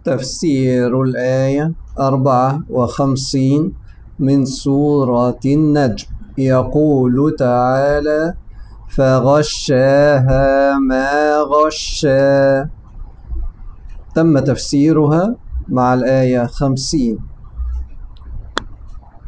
تفسير الآية 54 من سورة النجم. يقول تعالى: فغشاها ما غشا. تم تفسيرها مع الآية 50.